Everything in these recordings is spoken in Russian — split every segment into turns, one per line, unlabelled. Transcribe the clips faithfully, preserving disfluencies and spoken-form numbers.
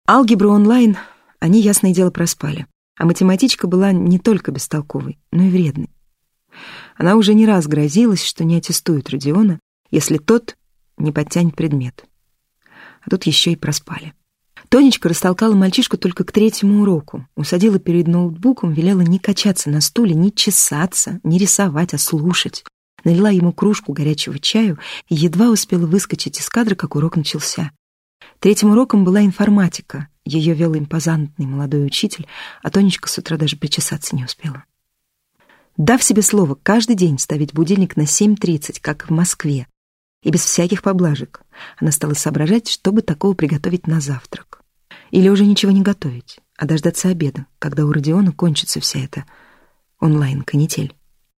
Алгебру онлайн они, ясное дело, проспали. А математичка была не только бестолковой, но и вредной. Она уже не раз грозилась, что не аттестует Родиона, если тот не подтянет предмет. А тут еще и проспали. Тонечка растолкала мальчишку только к третьему уроку, усадила перед ноутбуком, велела не качаться на стуле, не чесаться, не рисовать, а слушать. Налила ему кружку горячего чаю и едва успела выскочить из кадра, как урок начался. Третьим уроком была информатика. Ее вел импозантный молодой учитель, а Тонечка с утра даже причесаться не успела. Дав себе слово каждый день ставить будильник на семь тридцать, как в Москве, и без всяких поблажек, она стала соображать, что бы такого приготовить на завтрак. Или уже ничего не готовить, а дождаться обеда, когда у Родиона кончится вся эта онлайн-канитель.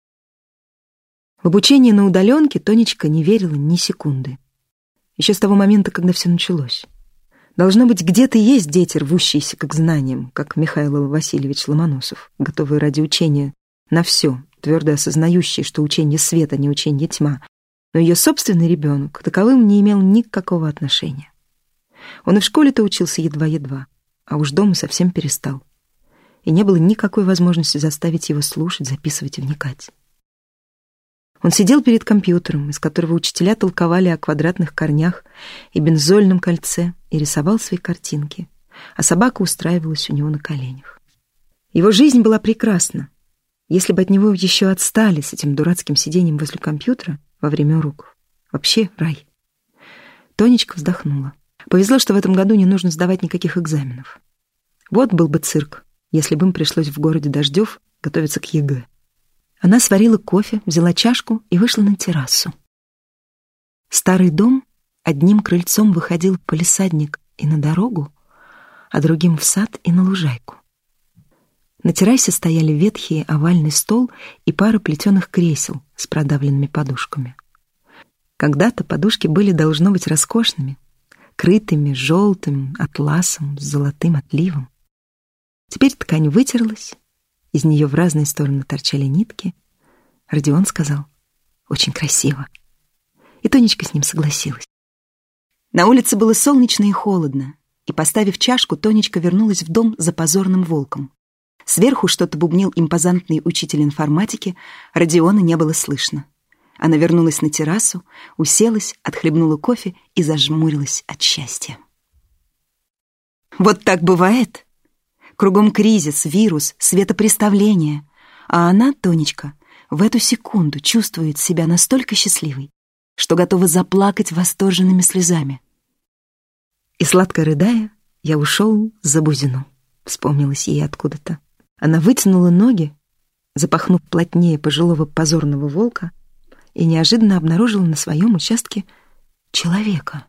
В обучение на удаленке Тонечка не верила ни секунды. Еще с того момента, когда все началось. Должно быть, где-то есть дети, рвущиеся к знаниям, как Михаил Васильевич Ломоносов, готовые ради учения на все, твердо осознающие, что учение свет, а не учение тьма. Но ее собственный ребенок к таковым не имел никакого отношения. Он и в школе-то учился едва-едва, а уж дома совсем перестал. И не было никакой возможности заставить его слушать, записывать и вникать. Он сидел перед компьютером, из которого учителя толковали о квадратных корнях и бензольном кольце, и рисовал свои картинки, а собака устраивалась у него на коленях. Его жизнь была прекрасна, если бы от него еще отстали с этим дурацким сидением возле компьютера во время уроков. Вообще рай. Тонечка вздохнула. Повезло, что в этом году не нужно сдавать никаких экзаменов. Вот был бы цирк, если бы им пришлось в городе Дождев готовиться к ЕГЭ. Она сварила кофе, взяла чашку и вышла на террасу. Старый дом одним крыльцом выходил в палисадник и на дорогу, а другим в сад и на лужайку. На террасе стояли ветхий овальный стол и пара плетеных кресел с продавленными подушками. Когда-то подушки были, должно быть, роскошными, крытыми желтым атласом с золотым отливом. Теперь ткань вытерлась, из нее в разные стороны торчали нитки. Родион сказал: «Очень красиво». И Тонечка с ним согласилась. На улице было солнечно и холодно, и, поставив чашку, Тонечка вернулась в дом за позорным волком. Сверху что-то бубнил импозантный учитель информатики, Родиона не было слышно. Она вернулась на террасу, уселась, отхлебнула кофе и зажмурилась от счастья. Вот так бывает. Кругом кризис, вирус, светопреставление. А она, Тонечка, в эту секунду чувствует себя настолько счастливой, что готова заплакать восторженными слезами. И сладко рыдая, я ушел за Бузину, вспомнилось ей откуда-то. Она вытянула ноги, запахнув плотнее пожилого позорного волка, и неожиданно обнаружила на своем участке человека.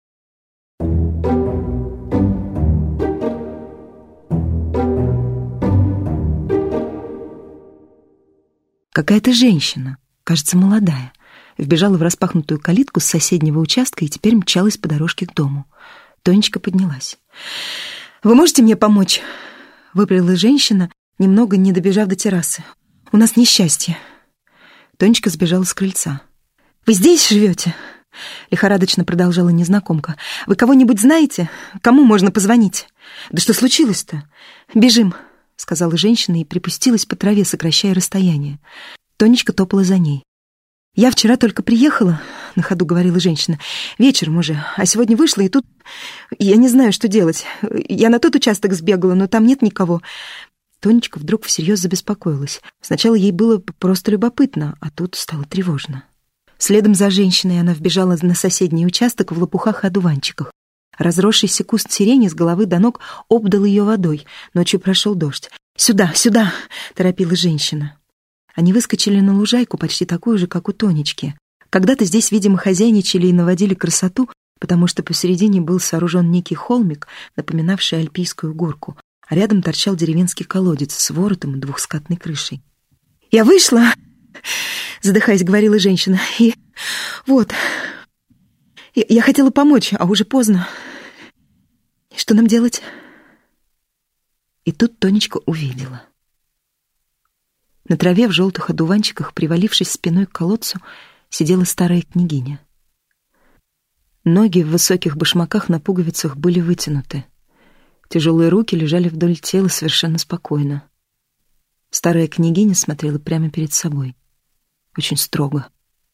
Какая-то женщина, кажется, молодая, вбежала в распахнутую калитку с соседнего участка и теперь мчалась по дорожке к дому. Тонечка поднялась. «Вы можете мне помочь?» — выпалила женщина, немного не добежав до террасы. «У нас несчастье». Тонечка сбежала с крыльца. «Вы здесь живете?» — лихорадочно продолжала незнакомка. «Вы кого-нибудь знаете? Кому можно позвонить?» «Да что случилось-то?» «Бежим», — сказала женщина и припустилась по траве, сокращая расстояние. Тонечка топала за ней. «Я вчера только приехала», — на ходу говорила женщина, «вечером уже, а сегодня вышла, и тут я не знаю, что делать. Я на тот участок сбегала, но там нет никого». Тонечка вдруг всерьез забеспокоилась. Сначала ей было просто любопытно, а тут стало тревожно. Следом за женщиной она вбежала на соседний участок в лопухах и одуванчиках. Разросшийся куст сирени с головы до ног обдал ее водой. Ночью прошел дождь. «Сюда, сюда!» — торопила женщина. Они выскочили на лужайку, почти такую же, как у Тонечки. Когда-то здесь, видимо, хозяйничали и наводили красоту, потому что посередине был сооружен некий холмик, напоминавший альпийскую горку, а рядом торчал деревенский колодец с воротом и двухскатной крышей. «Я вышла!» — задыхаясь, говорила женщина. «И вот... Я, я хотела помочь, а уже поздно. Что нам делать?» И тут Тонечка увидела. На траве в желтых одуванчиках, привалившись спиной к колодцу, сидела старая княгиня. Ноги в высоких башмаках на пуговицах были вытянуты. Тяжелые руки лежали вдоль тела совершенно спокойно. Старая княгиня смотрела прямо перед собой, очень строго.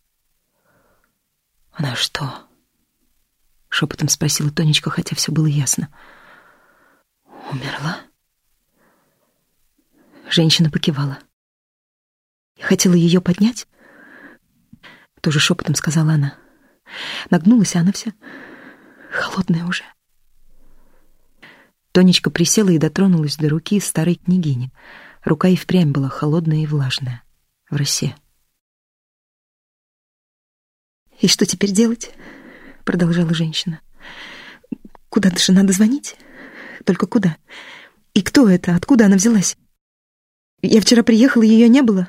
«Она что?» — шепотом спросила Тонечка, хотя все было ясно. «Умерла?» Женщина покивала. «Я хотела ее поднять?» Тоже шепотом сказала она. Нагнулась, а она вся холодная уже. Тонечка присела и дотронулась до руки старой княгини. Рука и впрямь была холодная и влажная, в росе. «И что теперь делать?» — продолжала женщина. «Куда-то же надо звонить. Только куда? И кто это? Откуда она взялась? Я вчера приехала, ее не было».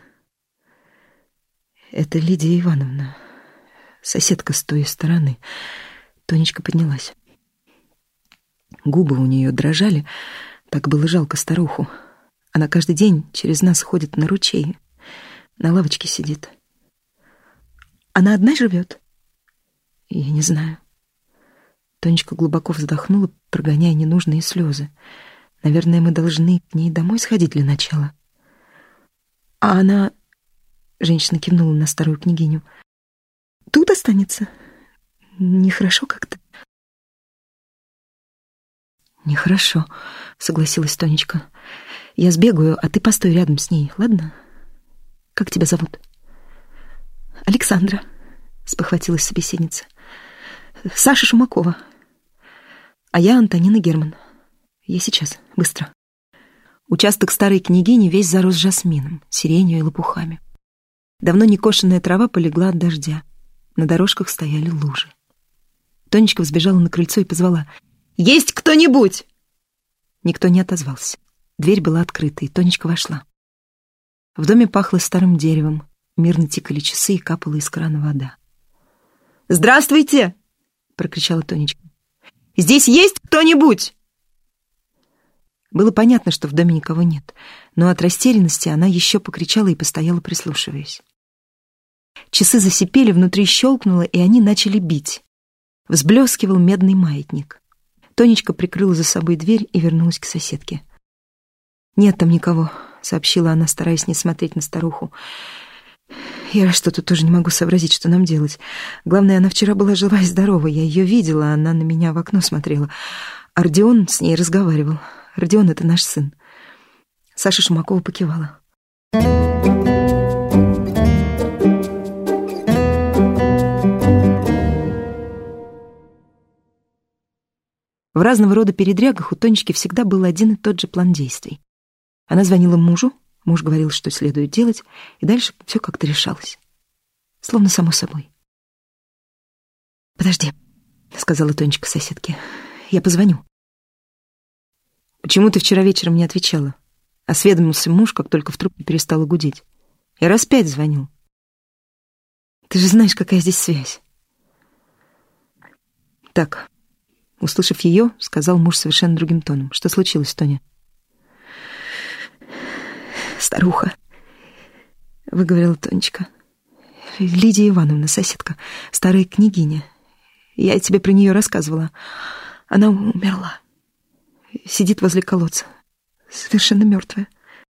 «Это Лидия Ивановна, соседка с той стороны». Тонечка поднялась. Губы у нее дрожали, так было жалко старуху. Она каждый день через нас ходит на ручей, на лавочке сидит. «Она одна живет?» «Я не знаю». Тонечка глубоко вздохнула, прогоняя ненужные слезы. «Наверное, мы должны к ней домой сходить для начала». «А она...» — женщина кивнула на старую княгиню. «Тут останется? Нехорошо как-то». «Нехорошо», — согласилась Тонечка. «Я сбегаю, а ты постой рядом с ней, ладно? Как тебя зовут?» «Александра», — спохватилась собеседница. «Саша Шумакова. А я Антонина Герман. Я сейчас, быстро». Участок старой княгини весь зарос жасмином, сиренью и лопухами. Давно некошенная трава полегла от дождя. На дорожках стояли лужи. Тонечка взбежала на крыльцо и позвала: «Есть кто-нибудь?» Никто не отозвался. Дверь была открыта, и Тонечка вошла. В доме пахло старым деревом, мирно тикали часы и капала из крана вода. «Здравствуйте!» — прокричала Тонечка. «Здесь есть кто-нибудь?» Было понятно, что в доме никого нет, но от растерянности она еще покричала и постояла, прислушиваясь. Часы засипели, внутри щелкнуло, и они начали бить. Взблескивал медный маятник. Тонечка прикрыла за собой дверь и вернулась к соседке. «Нет там никого», — сообщила она, стараясь не смотреть на старуху. «Я что-то тоже не могу сообразить, что нам делать. Главное, она вчера была жива и здорова. Я ее видела, она на меня в окно смотрела. А Родион с ней разговаривал. Родион — это наш сын». Саша Шумакова покивала. В разного рода передрягах у Тонечки всегда был один и тот же план действий. Она звонила мужу, муж говорил, что следует делать, и дальше все как-то решалось. Словно само собой. «Подожди», — сказала Тонечка соседке, — «я позвоню». «Почему ты вчера вечером не отвечала?» — осведомился муж, как только в трубке перестала гудеть. «Я раз пять звонил». «Ты же знаешь, какая здесь связь». «Так», — услышав ее, сказал муж совершенно другим тоном. «Что случилось, Тоня?» «Старуха», — выговорила Тонечка. «Лидия Ивановна, соседка, старая княгиня. Я тебе про нее рассказывала. Она умерла. Сидит возле колодца. Совершенно мертвая».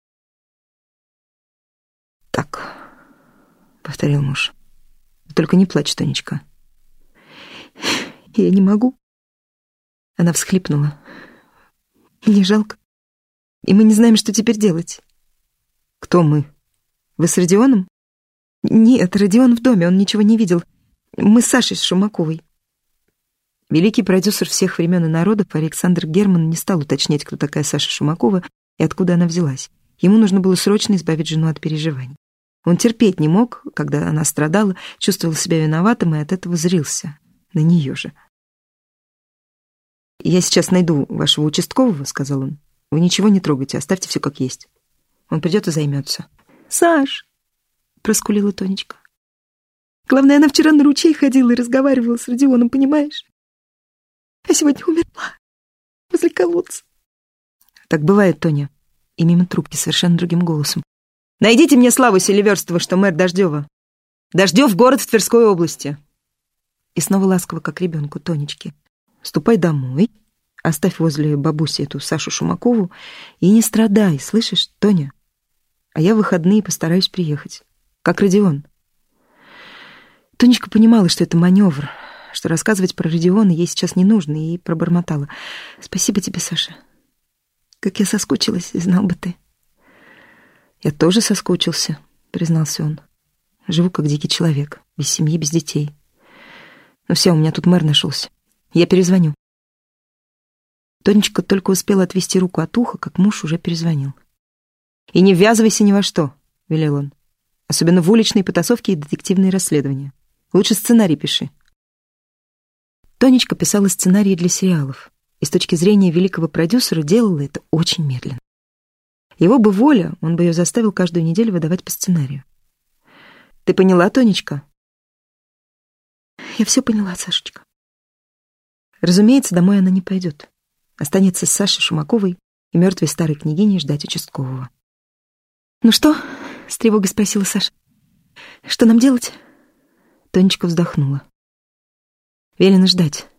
«Так», — повторил муж. «Только не плачь, Тонечка». «Я не могу». Она всхлипнула. «Мне жалко. И мы не знаем, что теперь делать». «Кто мы? Вы с Родионом?» «Нет, Родион в доме, он ничего не видел. Мы с Сашей Шумаковой». Великий продюсер всех времен и народов Александр Герман не стал уточнять, кто такая Саша Шумакова и откуда она взялась. Ему нужно было срочно избавить жену от переживаний. Он терпеть не мог, когда она страдала, чувствовал себя виноватым и от этого зрился. На нее же. «Я сейчас найду вашего участкового», — сказал он. «Вы ничего не трогайте, оставьте все как есть. Он придет и займется». «Саш!» — проскулила Тонечка. «Главное, она вчера на ручей ходила и разговаривала с Родионом, понимаешь? А сегодня умерла возле колодца». «Так бывает, Тоня». И мимо трубки совершенно другим голосом. «Найдите мне Славу Селиверстова, что мэр Дождева. Дождев — город в Тверской области». И снова ласково, как ребенку, Тонечке. «Ступай домой, Оставь возле бабуси эту Сашу Шумакову и не страдай, слышишь, Тоня? А я в выходные постараюсь приехать. Как Родион. Тонечка понимала, что это маневр, что рассказывать про Родиона ей сейчас не нужно, и пробормотала. Спасибо тебе, Саша. Как я соскучилась, знал бы ты. Я тоже соскучился, признался он. Живу как дикий человек, без семьи, без детей. Ну все, у меня тут мэр нашелся. Я перезвоню. Тонечка только успела отвести руку от уха, как муж уже перезвонил. «И не ввязывайся ни во что», — велел он. «Особенно в уличные потасовки и детективные расследования. Лучше сценарий пиши». Тонечка писала сценарии для сериалов, и с точки зрения великого продюсера делала это очень медленно. Его бы воля, он бы ее заставил каждую неделю выдавать по сценарию. «Ты поняла, Тонечка?» «Я все поняла, Сашечка». Разумеется, домой она не пойдет. Останется с Сашей Шумаковой и мертвой старой княгиней ждать участкового. «Ну что?» — с тревогой спросила Саша. «Что нам делать?» Тонечка вздохнула. «Велено ждать».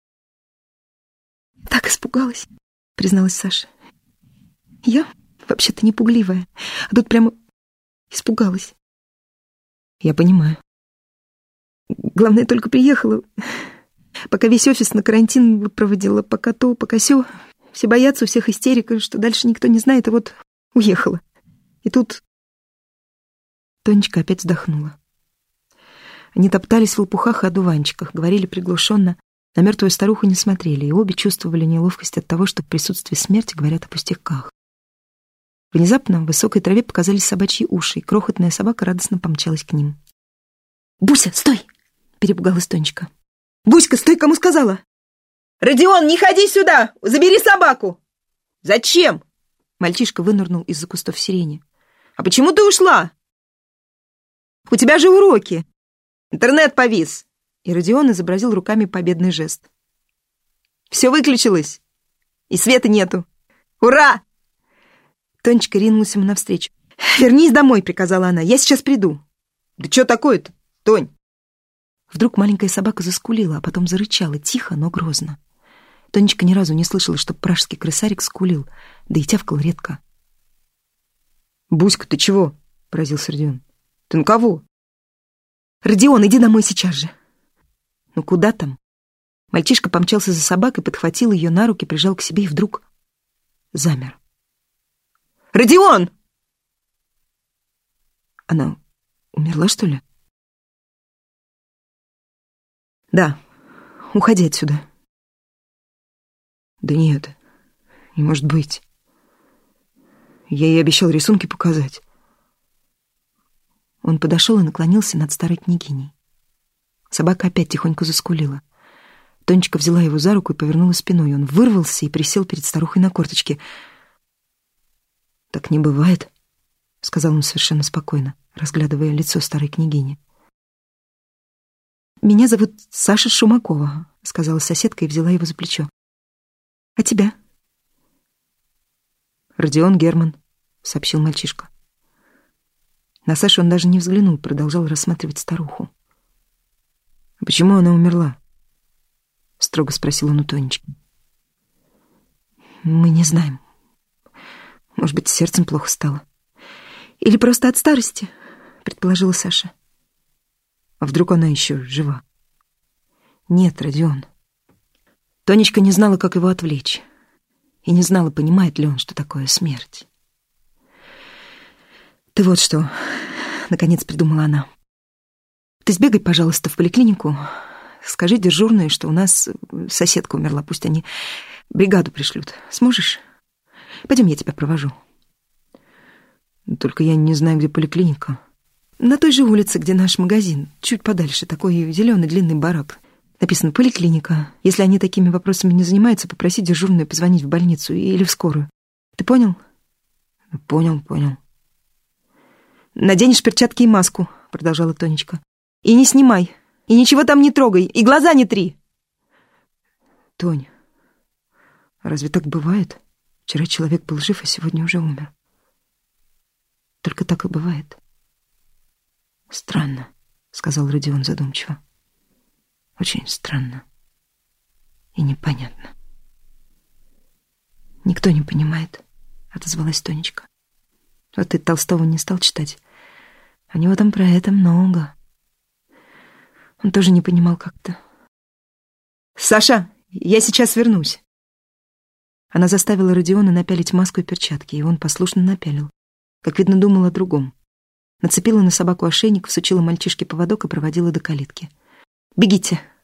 «Так испугалась», — призналась Саша. «Я вообще-то не пугливая, а тут прямо испугалась». «Я понимаю». «Главное, только приехала, пока весь офис на карантин выпроводила, пока то, пока сё. Все боятся, у всех истерика, что дальше никто не знает, и вот уехала. И тут...» Тонечка опять вздохнула. Они топтались в лопухах и одуванчиках, говорили приглушенно, на мертвую старуху не смотрели, и обе чувствовали неловкость от того, что в присутствии смерти говорят о пустяках. Внезапно в высокой траве показались собачьи уши, и крохотная собака радостно помчалась к ним. «Буся, стой!» — перепугалась Тонечка. «Буська, стой, кому сказала?»
«Родион, не ходи сюда! Забери собаку!» «Зачем?»
Мальчишка вынырнул из-за кустов сирени.
«А почему ты ушла? У тебя же уроки. Интернет повис».
И Родион изобразил руками победный жест.
«Все выключилось. И света нету. Ура!»
Тонечка ринулась ему навстречу. «Вернись домой», — приказала она. «Я сейчас приду».
«Да что такое-то, Тонь?»
Вдруг маленькая собака заскулила, а потом зарычала, тихо, но грозно. Тонечка ни разу не слышала, что пражский крысарик скулил, да и тявкал редко.
«Буська, ты чего?» — поразился Родион. «Ты на кого?»
«Родион, иди домой сейчас же!» «Ну куда там?» Мальчишка помчался за собакой, подхватил ее на руки, прижал к себе и вдруг замер.
«Родион!»
Она умерла, что ли?
«Да,
уходи отсюда».
«Да нет, не может быть. Я ей обещал рисунки показать».
Он подошел и наклонился над старой княгиней. Собака опять тихонько заскулила. Тонечка взяла его за руку и повернула спиной. Он вырвался и присел перед старухой на корточке. «Так не бывает», — сказал он совершенно спокойно, разглядывая лицо старой княгини. «Меня зовут Саша Шумакова», — сказала соседка и взяла его за плечо. «А тебя?»
«Родион Герман»,
— сообщил мальчишка. На Сашу он даже не взглянул, продолжал рассматривать старуху.
«А почему она умерла?»
— строго спросил он у Тонечки. «Мы не знаем. Может быть, сердцем плохо стало. Или просто от старости», — предположила Саша.
«А вдруг она еще жива?»
«Нет, Родион». Тонечка не знала, как его отвлечь, и не знала, понимает ли он, что такое смерть. «Ты вот что», — наконец придумала она. «Ты сбегай, пожалуйста, в поликлинику, скажи дежурной, что у нас соседка умерла, пусть они бригаду пришлют. Сможешь? Пойдем, я тебя провожу».
«Только я не знаю, где поликлиника».
«На той же улице, где наш магазин, чуть подальше, такой зеленый длинный барак. Написано «поликлиника». Если они такими вопросами не занимаются, попроси дежурную позвонить в больницу или в скорую. Ты понял?»
«Понял, понял».
«Наденешь перчатки и маску», — продолжала Тонечка. «И не снимай, и ничего там не трогай, и глаза не три».
«Тонь, разве так бывает? Вчера человек был жив, а сегодня уже умер».
«Только так и бывает».
«Странно», — сказал Родион задумчиво. «Очень странно и непонятно».
«Никто не понимает», — отозвалась Тонечка. «Вот ты Толстого не стал читать. У него там про это много. Он тоже не понимал как-то». «Саша, я сейчас вернусь». Она заставила Родиона напялить маску и перчатки, и он послушно напялил. Как видно, думал о другом. Нацепила на собаку ошейник, всучила мальчишке поводок и проводила до калитки. «Бегите!»